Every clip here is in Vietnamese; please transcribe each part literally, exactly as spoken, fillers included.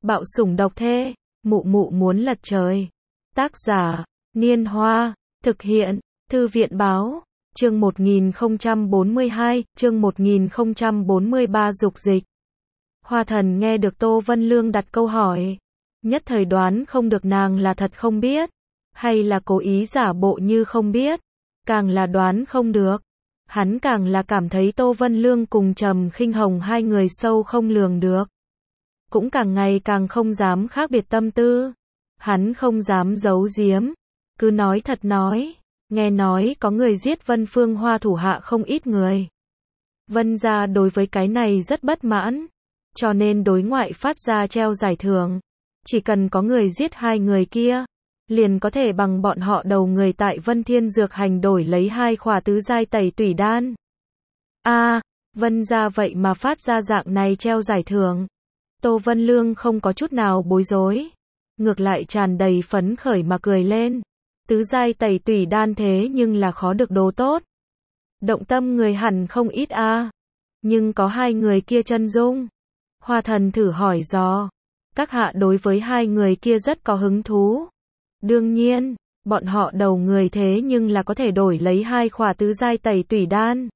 Bạo sủng độc thê, mụ mụ muốn lật trời. Tác giả, Niên Hoa, thực hiện, Thư viện Báo, chương một nghìn không trăm bốn mươi hai, chương một nghìn không trăm bốn mươi ba dục dịch. Hoa Thần nghe được Tô Vân Lương đặt câu hỏi, nhất thời đoán không được nàng là thật không biết, hay là cố ý giả bộ như không biết, càng là đoán không được. Hắn càng là cảm thấy Tô Vân Lương cùng Trầm Khinh Hồng hai người sâu không lường được. Cũng càng ngày càng không dám khác biệt tâm tư. Hắn không dám giấu giếm, cứ nói thật nói, nghe nói có người giết Vân Phương Hoa thủ hạ không ít người. Vân gia đối với cái này rất bất mãn, cho nên đối ngoại phát ra treo giải thưởng. Chỉ cần có người giết hai người kia, liền có thể bằng bọn họ đầu người tại Vân Thiên Dược Hành đổi lấy hai khỏa tứ giai tẩy tủy đan. A, à, Vân gia vậy mà phát ra dạng này treo giải thưởng. Tô Vân Lương không có chút nào bối rối, ngược lại tràn đầy phấn khởi mà cười lên. Tứ giai tẩy tủy đan thế nhưng là khó được đồ tốt. Động tâm người hẳn không ít a. À. Nhưng có hai người kia chân dung. Hoa Thần thử hỏi dò. Các hạ đối với hai người kia rất có hứng thú. Đương nhiên, bọn họ đầu người thế nhưng là có thể đổi lấy hai khỏa tứ giai tẩy tủy đan.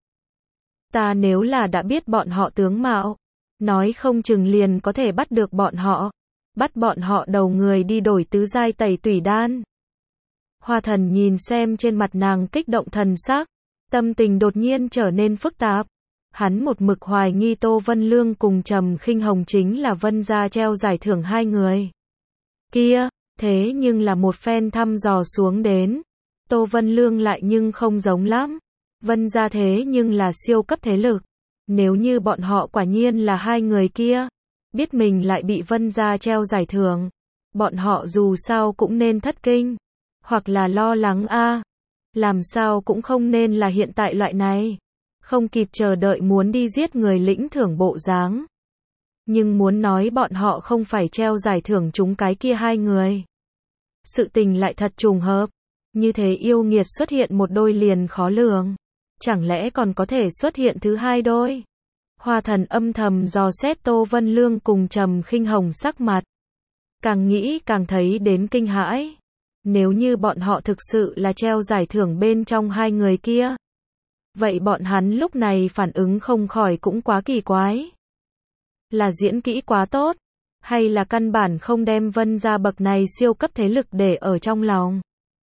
Ta nếu là đã biết bọn họ tướng mạo, nói không chừng liền có thể bắt được bọn họ, bắt bọn họ đầu người đi đổi tứ giai tẩy tủy đan. Hoa Thần nhìn xem trên mặt nàng kích động thần sắc, tâm tình đột nhiên trở nên phức tạp. Hắn một mực hoài nghi Tô Vân Lương cùng Trầm Khinh Hồng chính là Vân gia treo giải thưởng hai người kia, thế nhưng là một phen thăm dò xuống đến, Tô Vân Lương lại nhưng không giống lắm. Vân gia thế nhưng là siêu cấp thế lực. Nếu như bọn họ quả nhiên là hai người kia, biết mình lại bị Vân gia treo giải thưởng, bọn họ dù sao cũng nên thất kinh, hoặc là lo lắng a. À. Làm sao cũng không nên là hiện tại loại này, không kịp chờ đợi muốn đi giết người lĩnh thưởng bộ dáng. Nhưng muốn nói bọn họ không phải treo giải thưởng chúng cái kia hai người. Sự tình lại thật trùng hợp, như thế yêu nghiệt xuất hiện một đôi liền khó lường. Chẳng lẽ còn có thể xuất hiện thứ hai đôi? Hoa Thần âm thầm dò xét Tô Vân Lương cùng Trầm Khinh Hồng sắc mặt. Càng nghĩ càng thấy đến kinh hãi. Nếu như bọn họ thực sự là treo giải thưởng bên trong hai người kia, vậy bọn hắn lúc này phản ứng không khỏi cũng quá kỳ quái. Là diễn kỹ quá tốt, hay là căn bản không đem Vân gia bậc này siêu cấp thế lực để ở trong lòng?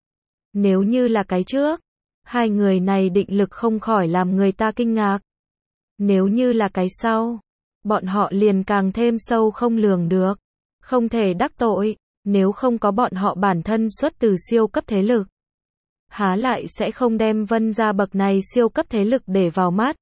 Nếu như là cái trước, hai người này định lực không khỏi làm người ta kinh ngạc. Nếu như là cái sau, bọn họ liền càng thêm sâu không lường được, không thể đắc tội, nếu không có bọn họ bản thân xuất từ siêu cấp thế lực, há lại sẽ không đem Vân gia bậc này siêu cấp thế lực để vào mắt.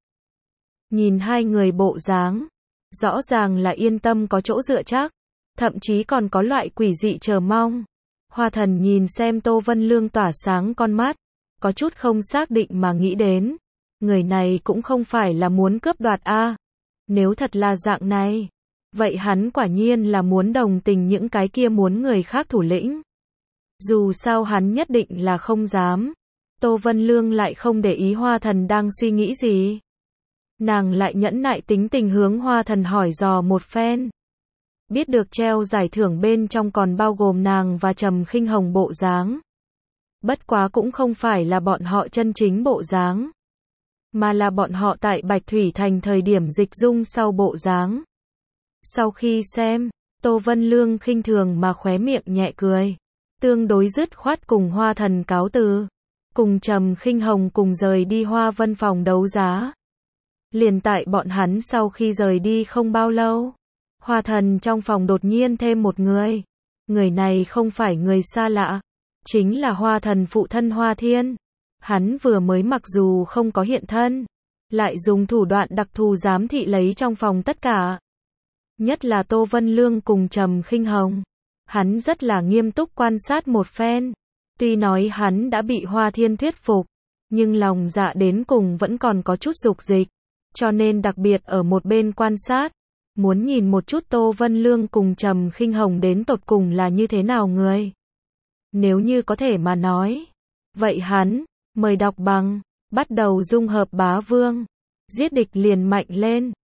Nhìn hai người bộ dáng, rõ ràng là yên tâm có chỗ dựa chắc, thậm chí còn có loại quỷ dị chờ mong. Hoa Thần nhìn xem Tô Vân Lương tỏa sáng con mắt, có chút không xác định mà nghĩ đến, người này cũng không phải là muốn cướp đoạt a. À. Nếu thật là dạng này, vậy hắn quả nhiên là muốn đồng tình những cái kia muốn người khác thủ lĩnh. Dù sao hắn nhất định là không dám. Tô Vân Lương lại không để ý Hoa Thần đang suy nghĩ gì. Nàng lại nhẫn nại tính tình hướng Hoa Thần hỏi dò một phen. Biết được treo giải thưởng bên trong còn bao gồm nàng và Trầm Khinh Hồng bộ dáng. Bất quá cũng không phải là bọn họ chân chính bộ dáng, mà là bọn họ tại Bạch Thủy Thành thời điểm dịch dung sau bộ dáng. Sau khi xem, Tô Vân Lương khinh thường mà khóe miệng nhẹ cười, tương đối dứt khoát cùng Hoa Thần cáo từ, cùng Trầm Khinh Hồng cùng rời đi Hoa Vân phòng đấu giá. Liền tại bọn hắn sau khi rời đi không bao lâu, Hoa Thần trong phòng đột nhiên thêm một người. Người này không phải người xa lạ, chính là Hoa Thần phụ thân Hoa Thiên. Hắn vừa mới mặc dù không có hiện thân, lại dùng thủ đoạn đặc thù giám thị lấy trong phòng tất cả. Nhất là Tô Vân Lương cùng Trầm Khinh Hồng. Hắn rất là nghiêm túc quan sát một phen. Tuy nói hắn đã bị Hoa Thiên thuyết phục, nhưng lòng dạ đến cùng vẫn còn có chút dục dịch. Cho nên đặc biệt ở một bên quan sát, muốn nhìn một chút Tô Vân Lương cùng Trầm Khinh Hồng đến tột cùng là như thế nào người. Nếu như có thể mà nói, vậy hắn, mời đọc bằng, bắt đầu dung hợp bá vương, giết địch liền mạnh lên.